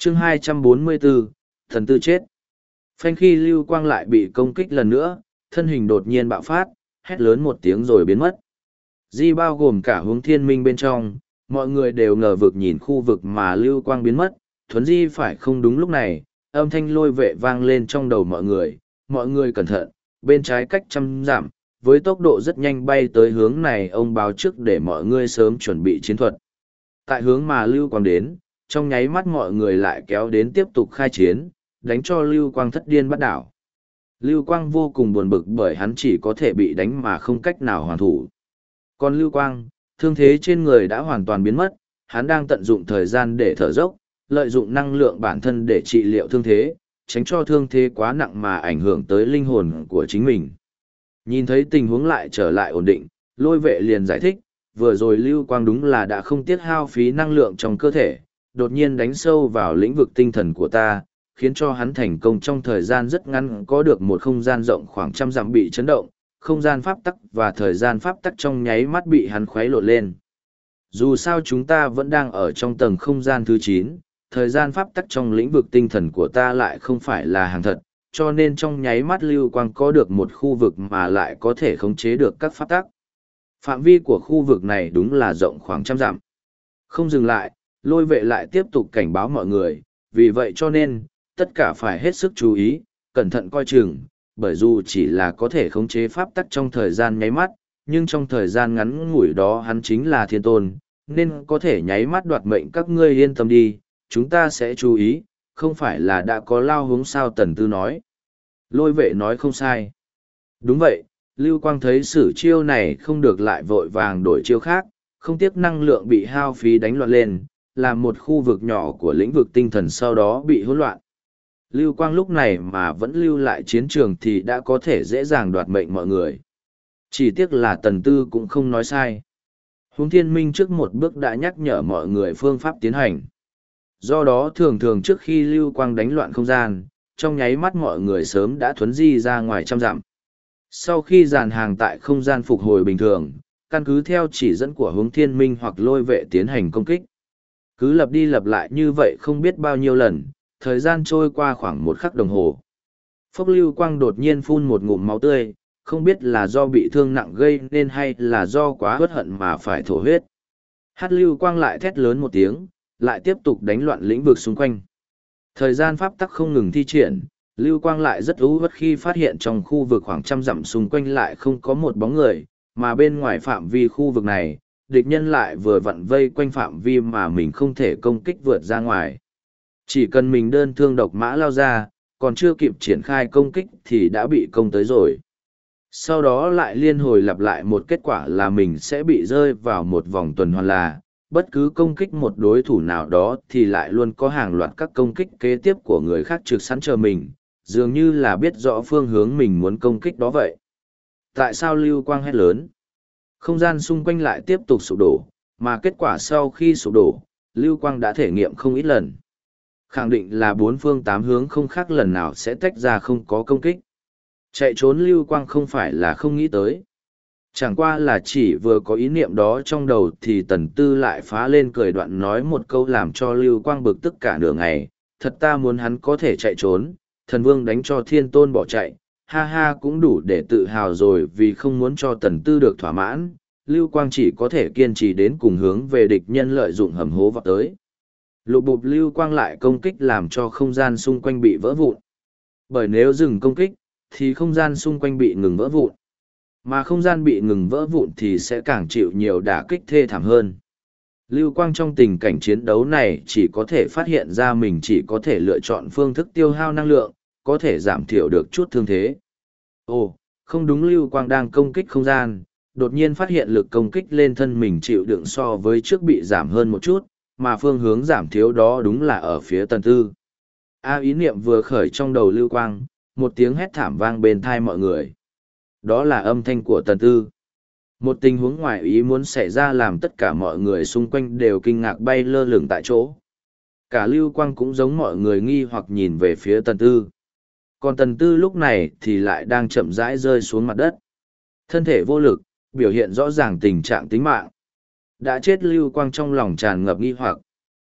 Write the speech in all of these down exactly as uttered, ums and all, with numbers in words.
chương hai trăm bốn mươi bốn, thần tư chết. Phanh khi lưu quang lại bị công kích lần nữa, thân hình đột nhiên bạo phát, hét lớn một tiếng rồi biến mất. Di bao gồm cả hướng thiên minh bên trong, mọi người đều ngờ vực nhìn khu vực mà lưu quang biến mất, thuấn di phải không đúng lúc này, âm thanh lôi vệ vang lên trong đầu mọi người, mọi người cẩn thận, bên trái cách trăm dặm, với tốc độ rất nhanh bay tới hướng này ông báo trước để mọi người sớm chuẩn bị chiến thuật. Tại hướng mà lưu quang đến, trong nháy mắt mọi người lại kéo đến tiếp tục khai chiến, đánh cho lưu quang thất điên bắt đảo. Lưu quang vô cùng buồn bực bởi hắn chỉ có thể bị đánh mà không cách nào hoàn thủ. Còn lưu quang, thương thế trên người đã hoàn toàn biến mất, hắn đang tận dụng thời gian để thở dốc, lợi dụng năng lượng bản thân để trị liệu thương thế, tránh cho thương thế quá nặng mà ảnh hưởng tới linh hồn của chính mình. Nhìn thấy tình huống lại trở lại ổn định, lôi vệ liền giải thích, vừa rồi lưu quang đúng là đã không tiết hao phí năng lượng trong cơ thể, đột nhiên đánh sâu vào lĩnh vực tinh thần của ta, khiến cho hắn thành công trong thời gian rất ngắn có được một không gian rộng khoảng trăm dặm bị chấn động, không gian pháp tắc và thời gian pháp tắc trong nháy mắt bị hắn khuấy lộn lên. Dù sao chúng ta vẫn đang ở trong tầng không gian thứ chín, thời gian pháp tắc trong lĩnh vực tinh thần của ta lại không phải là hàng thật, cho nên trong nháy mắt lưu quang có được một khu vực mà lại có thể khống chế được các pháp tắc. Phạm vi của khu vực này đúng là rộng khoảng trăm dặm. Không dừng lại, lôi vệ lại tiếp tục cảnh báo mọi người, vì vậy cho nên, tất cả phải hết sức chú ý, cẩn thận coi chừng, bởi dù chỉ là có thể khống chế pháp tắc trong thời gian nháy mắt, nhưng trong thời gian ngắn ngủi đó hắn chính là thiên tôn, nên có thể nháy mắt đoạt mệnh các ngươi yên tâm đi, chúng ta sẽ chú ý, không phải là đã có lao hướng sao Tần Tư nói. Lôi vệ nói không sai. Đúng vậy, Lưu Quang thấy sử chiêu này không được lại vội vàng đổi chiêu khác, không tiếc năng lượng bị hao phí đánh loạn lên, làm một khu vực nhỏ của lĩnh vực tinh thần sau đó bị hỗn loạn. Lưu Quang lúc này mà vẫn lưu lại chiến trường thì đã có thể dễ dàng đoạt mệnh mọi người. Chỉ tiếc là Tần Tư cũng không nói sai. Huống Thiên Minh trước một bước đã nhắc nhở mọi người phương pháp tiến hành. Do đó thường thường trước khi Lưu Quang đánh loạn không gian, trong nháy mắt mọi người sớm đã thuấn di ra ngoài trăm dặm. Sau khi dàn hàng tại không gian phục hồi bình thường, căn cứ theo chỉ dẫn của Hướng Thiên Minh hoặc lôi vệ tiến hành công kích. Cứ lặp đi lặp lại như vậy không biết bao nhiêu lần, thời gian trôi qua khoảng một khắc đồng hồ. Phốc Lưu Quang đột nhiên phun một ngụm máu tươi, không biết là do bị thương nặng gây nên hay là do quá uất hận mà phải thổ huyết. Hát Lưu Quang lại thét lớn một tiếng, lại tiếp tục đánh loạn lĩnh vực xung quanh. Thời gian pháp tắc không ngừng thi triển, Lưu Quang lại rất ú uất khi phát hiện trong khu vực khoảng trăm dặm xung quanh lại không có một bóng người, mà bên ngoài phạm vi khu vực này, địch nhân lại vừa vặn vây quanh phạm vi mà mình không thể công kích vượt ra ngoài. Chỉ cần mình đơn thương độc mã lao ra, còn chưa kịp triển khai công kích thì đã bị công tới rồi. Sau đó lại liên hồi lặp lại một kết quả là mình sẽ bị rơi vào một vòng tuần hoàn là, bất cứ công kích một đối thủ nào đó thì lại luôn có hàng loạt các công kích kế tiếp của người khác trực sẵn chờ mình, dường như là biết rõ phương hướng mình muốn công kích đó vậy. Tại sao Lưu Quang hét lớn? Không gian xung quanh lại tiếp tục sụp đổ, mà kết quả sau khi sụp đổ, Lưu Quang đã thể nghiệm không ít lần. Khẳng định là bốn phương tám hướng không khác lần nào sẽ tách ra không có công kích. Chạy trốn Lưu Quang không phải là không nghĩ tới. Chẳng qua là chỉ vừa có ý niệm đó trong đầu thì Tần Tư lại phá lên cười đoạn nói một câu làm cho Lưu Quang bực tức cả nửa ngày. Thật ta muốn hắn có thể chạy trốn, thần vương đánh cho thiên tôn bỏ chạy, ha ha cũng đủ để tự hào rồi vì không muốn cho Tần Tư được thỏa mãn. Lưu Quang chỉ có thể kiên trì đến cùng hướng về địch nhân lợi dụng hầm hố vào tới. Lục bụp Lưu Quang lại công kích làm cho không gian xung quanh bị vỡ vụn. Bởi nếu dừng công kích, thì không gian xung quanh bị ngừng vỡ vụn. Mà không gian bị ngừng vỡ vụn thì sẽ càng chịu nhiều đả kích thê thảm hơn. Lưu Quang trong tình cảnh chiến đấu này chỉ có thể phát hiện ra mình chỉ có thể lựa chọn phương thức tiêu hao năng lượng, có thể giảm thiểu được chút thương thế. Ồ, không đúng Lưu Quang đang công kích không gian, đột nhiên phát hiện lực công kích lên thân mình chịu đựng so với trước bị giảm hơn một chút, mà phương hướng giảm thiếu đó đúng là ở phía Tần Tư. A ý niệm vừa khởi trong đầu Lưu Quang, một tiếng hét thảm vang bên thai mọi người. Đó là âm thanh của Tần Tư. Một tình huống ngoài ý muốn xảy ra làm tất cả mọi người xung quanh đều kinh ngạc bay lơ lửng tại chỗ. Cả Lưu Quang cũng giống mọi người nghi hoặc nhìn về phía Tần Tư. Còn Tần Tư lúc này thì lại đang chậm rãi rơi xuống mặt đất. Thân thể vô lực, biểu hiện rõ ràng tình trạng tính mạng. Đã chết Lưu Quang trong lòng tràn ngập nghi hoặc.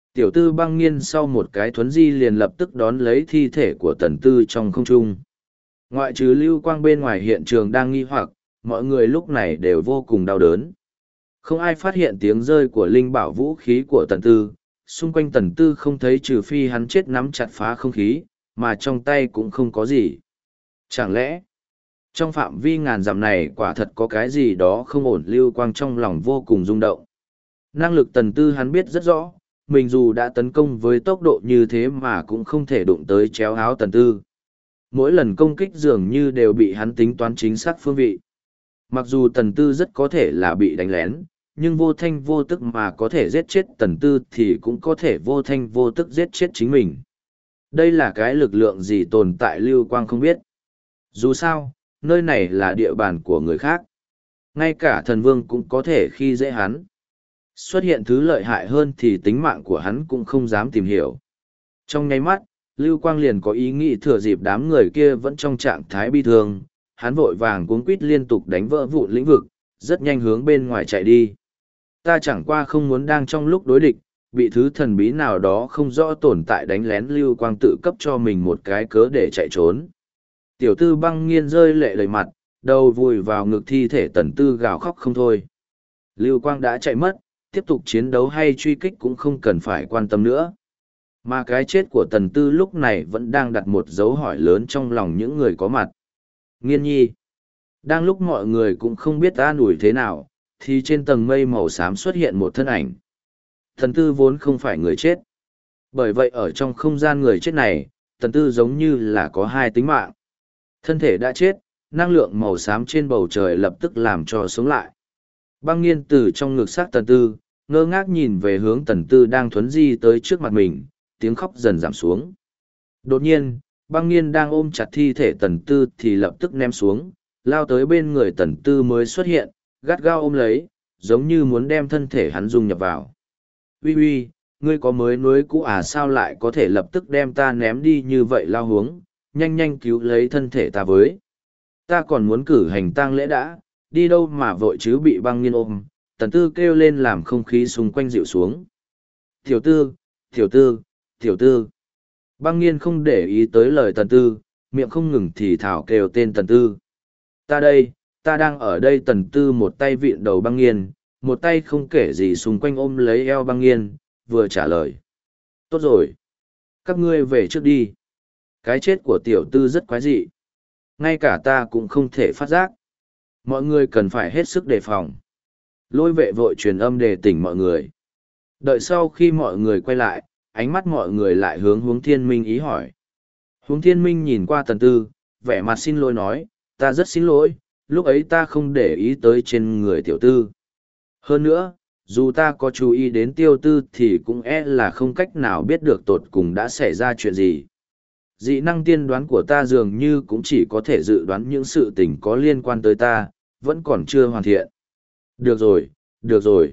Tiểu tư băng nghiên sau một cái thuấn di liền lập tức đón lấy thi thể của tần tư trong không trung. Ngoại trừ lưu quang bên ngoài hiện trường đang nghi hoặc, mọi người lúc này đều vô cùng đau đớn. Không ai phát hiện tiếng rơi của linh bảo vũ khí của tần tư, xung quanh tần tư không thấy trừ phi hắn chết nắm chặt phá không khí, mà trong tay cũng không có gì. Chẳng lẽ, trong phạm vi ngàn dặm này quả thật có cái gì đó không ổn? Lưu quang trong lòng vô cùng rung động. Năng lực tần tư hắn biết rất rõ, mình dù đã tấn công với tốc độ như thế mà cũng không thể đụng tới chéo áo tần tư. Mỗi lần công kích dường như đều bị hắn tính toán chính xác phương vị. Mặc dù tần tư rất có thể là bị đánh lén, nhưng vô thanh vô tức mà có thể giết chết tần tư thì cũng có thể vô thanh vô tức giết chết chính mình. Đây là cái lực lượng gì tồn tại Lưu Quang không biết. Dù sao, nơi này là địa bàn của người khác. Ngay cả thần vương cũng có thể khi dễ hắn. Xuất hiện thứ lợi hại hơn thì tính mạng của hắn cũng không dám tìm hiểu. Trong nháy mắt, Lưu Quang liền có ý nghĩ thừa dịp đám người kia vẫn trong trạng thái bi thương, hắn vội vàng cuống quýt liên tục đánh vỡ vụn lĩnh vực, rất nhanh hướng bên ngoài chạy đi. Ta chẳng qua không muốn đang trong lúc đối địch, bị thứ thần bí nào đó không rõ tồn tại đánh lén. Lưu Quang tự cấp cho mình một cái cớ để chạy trốn. Tiểu tư băng nghiên rơi lệ đầy mặt, đầu vùi vào ngực thi thể tần tư gào khóc không thôi. Lưu Quang đã chạy mất, tiếp tục chiến đấu hay truy kích cũng không cần phải quan tâm nữa. Mà cái chết của tần tư lúc này vẫn đang đặt một dấu hỏi lớn trong lòng những người có mặt. Nghiên nhi. Đang lúc mọi người cũng không biết an ủi thế nào, thì trên tầng mây màu xám xuất hiện một thân ảnh. Tần tư vốn không phải người chết. Bởi vậy ở trong không gian người chết này, tần tư giống như là có hai tính mạng. Thân thể đã chết, năng lượng màu xám trên bầu trời lập tức làm cho sống lại. Băng nghiên từ trong ngực xác tần tư, ngơ ngác nhìn về hướng tần tư đang thuấn di tới trước mặt mình, tiếng khóc dần giảm xuống. Đột nhiên, băng nghiên đang ôm chặt thi thể tần tư thì lập tức ném xuống, lao tới bên người tần tư mới xuất hiện, gắt gao ôm lấy, giống như muốn đem thân thể hắn dung nhập vào. Uy uy, ngươi có mới nuối cũ à, sao lại có thể lập tức đem ta ném đi như vậy? Lao hướng, nhanh nhanh cứu lấy thân thể ta với. Ta còn muốn cử hành tang lễ đã, đi đâu mà vội chứ? Bị băng nghiên ôm, tần tư kêu lên làm không khí xung quanh dịu xuống. Tiểu tư, tiểu tư, tiểu tư. Băng nghiên không để ý tới lời tần tư, miệng không ngừng thì thảo kêu tên tần tư. Ta đây, ta đang ở đây. Tần tư một tay vịn đầu băng nghiên, một tay không kể gì xung quanh ôm lấy eo băng nghiên, vừa trả lời. Tốt rồi. Các ngươi về trước đi. Cái chết của tiểu tư rất quái dị. Ngay cả ta cũng không thể phát giác. Mọi người cần phải hết sức đề phòng. Lôi vệ vội truyền âm đề tỉnh mọi người. Đợi sau khi mọi người quay lại, ánh mắt mọi người lại hướng Huống Thiên Minh ý hỏi. Huống Thiên Minh nhìn qua tần tư, vẻ mặt xin lỗi nói, ta rất xin lỗi, lúc ấy ta không để ý tới trên người tiểu tư. Hơn nữa, dù ta có chú ý đến tiêu tư thì cũng e là không cách nào biết được tột cùng đã xảy ra chuyện gì. Dị năng tiên đoán của ta dường như cũng chỉ có thể dự đoán những sự tình có liên quan tới ta, vẫn còn chưa hoàn thiện. Được rồi, được rồi.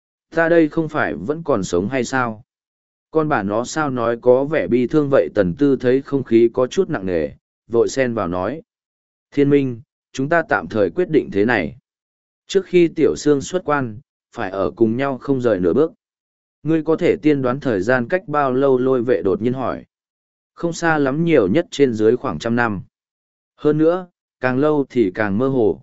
Ta đây không phải vẫn còn sống hay sao? Con bà nó sao nói có vẻ bi thương vậy? Tần tư thấy không khí có chút nặng nề, vội xen vào nói. Thiên Minh, chúng ta tạm thời quyết định thế này. Trước khi tiểu sương xuất quan, phải ở cùng nhau không rời nửa bước. Ngươi có thể tiên đoán thời gian cách bao lâu? Lôi vệ đột nhiên hỏi. Không xa lắm, nhiều nhất trên dưới khoảng trăm năm. Hơn nữa, càng lâu thì càng mơ hồ.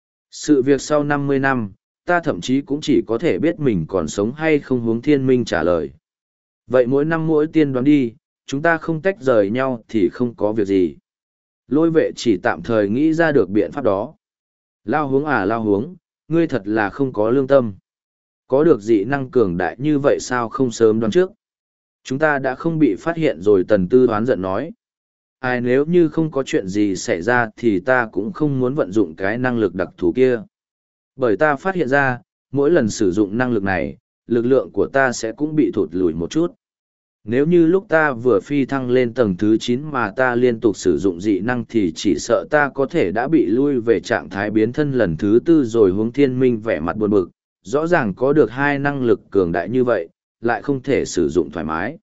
Sự việc sau năm mươi năm, ta thậm chí cũng chỉ có thể biết mình còn sống hay không. Huống Thiên Minh trả lời. Vậy mỗi năm mỗi tiên đoán đi, chúng ta không tách rời nhau thì không có việc gì. Lôi vệ chỉ tạm thời nghĩ ra được biện pháp đó. Lao Huống à, Lao Huống, ngươi thật là không có lương tâm. Có được dị năng cường đại như vậy sao không sớm đoán trước? Chúng ta đã không bị phát hiện rồi. Tần tư hoán giận nói. Ai, nếu như không có chuyện gì xảy ra thì ta cũng không muốn vận dụng cái năng lực đặc thù kia. Bởi ta phát hiện ra, mỗi lần sử dụng năng lực này, lực lượng của ta sẽ cũng bị thụt lùi một chút. Nếu như lúc ta vừa phi thăng lên tầng thứ chín mà ta liên tục sử dụng dị năng thì chỉ sợ ta có thể đã bị lui về trạng thái biến thân lần thứ tư rồi. Huống Thiên Minh vẻ mặt buồn bực, rõ ràng có được hai năng lực cường đại như vậy, lại không thể sử dụng thoải mái.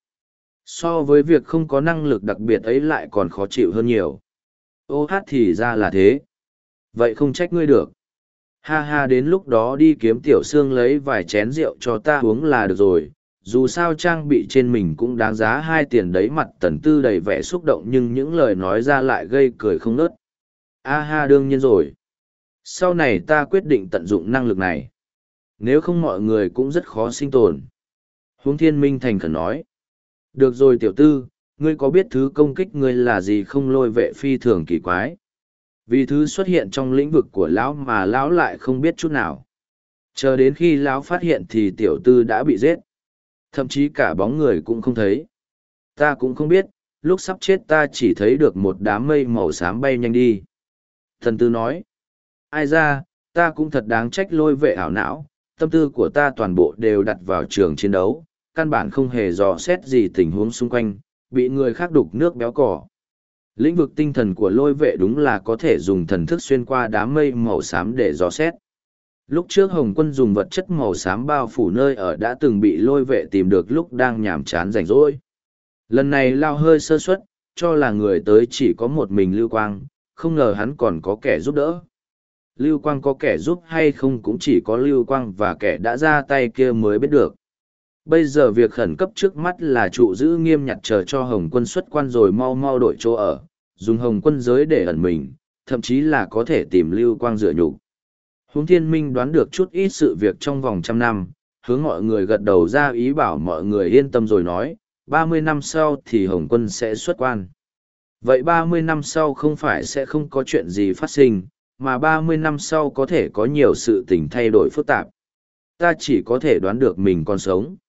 So với việc không có năng lực đặc biệt ấy lại còn khó chịu hơn nhiều. Ô hát, thì ra là thế. Vậy không trách ngươi được. Ha ha, đến lúc đó đi kiếm tiểu sương lấy vài chén rượu cho ta uống là được rồi, dù sao trang bị trên mình cũng đáng giá hai tiền đấy. Mặt Tần Tư đầy vẻ xúc động nhưng những lời nói ra lại gây cười không ngớt. A ha, đương nhiên rồi. Sau này ta quyết định tận dụng năng lực này. Nếu không mọi người cũng rất khó sinh tồn. Huống Thiên Minh thành khẩn nói. Được rồi tiểu tư, ngươi có biết thứ công kích ngươi là gì không? Lôi vệ phi thường kỳ quái. Vì thứ xuất hiện trong lĩnh vực của lão mà lão lại không biết chút nào. Chờ đến khi lão phát hiện thì tiểu tư đã bị giết. Thậm chí cả bóng người cũng không thấy. Ta cũng không biết, lúc sắp chết ta chỉ thấy được một đám mây màu xám bay nhanh đi. Thần tư nói. Ai ra, ta cũng thật đáng trách lôi vệ ảo não, tâm tư của ta toàn bộ đều đặt vào trường chiến đấu, căn bản không hề dò xét gì tình huống xung quanh, bị người khác đục nước béo cỏ. Lĩnh vực tinh thần của lôi vệ đúng là có thể dùng thần thức xuyên qua đám mây màu xám để dò xét. Lúc trước Hồng Quân dùng vật chất màu xám bao phủ nơi ở đã từng bị lôi vệ tìm được lúc đang nhàm chán rảnh rỗi. Lần này lao hơi sơ suất, cho là người tới chỉ có một mình Lưu Quang, không ngờ hắn còn có kẻ giúp đỡ. Lưu Quang có kẻ giúp hay không cũng chỉ có Lưu Quang và kẻ đã ra tay kia mới biết được. Bây giờ việc khẩn cấp trước mắt là trụ giữ nghiêm nhặt chờ cho Hồng Quân xuất quan rồi mau mau đổi chỗ ở, dùng Hồng Quân giới để ẩn mình, thậm chí là có thể tìm Lưu Quang dựa nhục. Huống Thiên Minh đoán được chút ít sự việc trong vòng trăm năm, hướng mọi người gật đầu ra ý bảo mọi người yên tâm rồi nói, ba mươi năm sau thì Hồng Quân sẽ xuất quan. Vậy ba mươi năm sau không phải sẽ không có chuyện gì phát sinh, mà ba mươi năm sau có thể có nhiều sự tình thay đổi phức tạp. Ta chỉ có thể đoán được mình còn sống.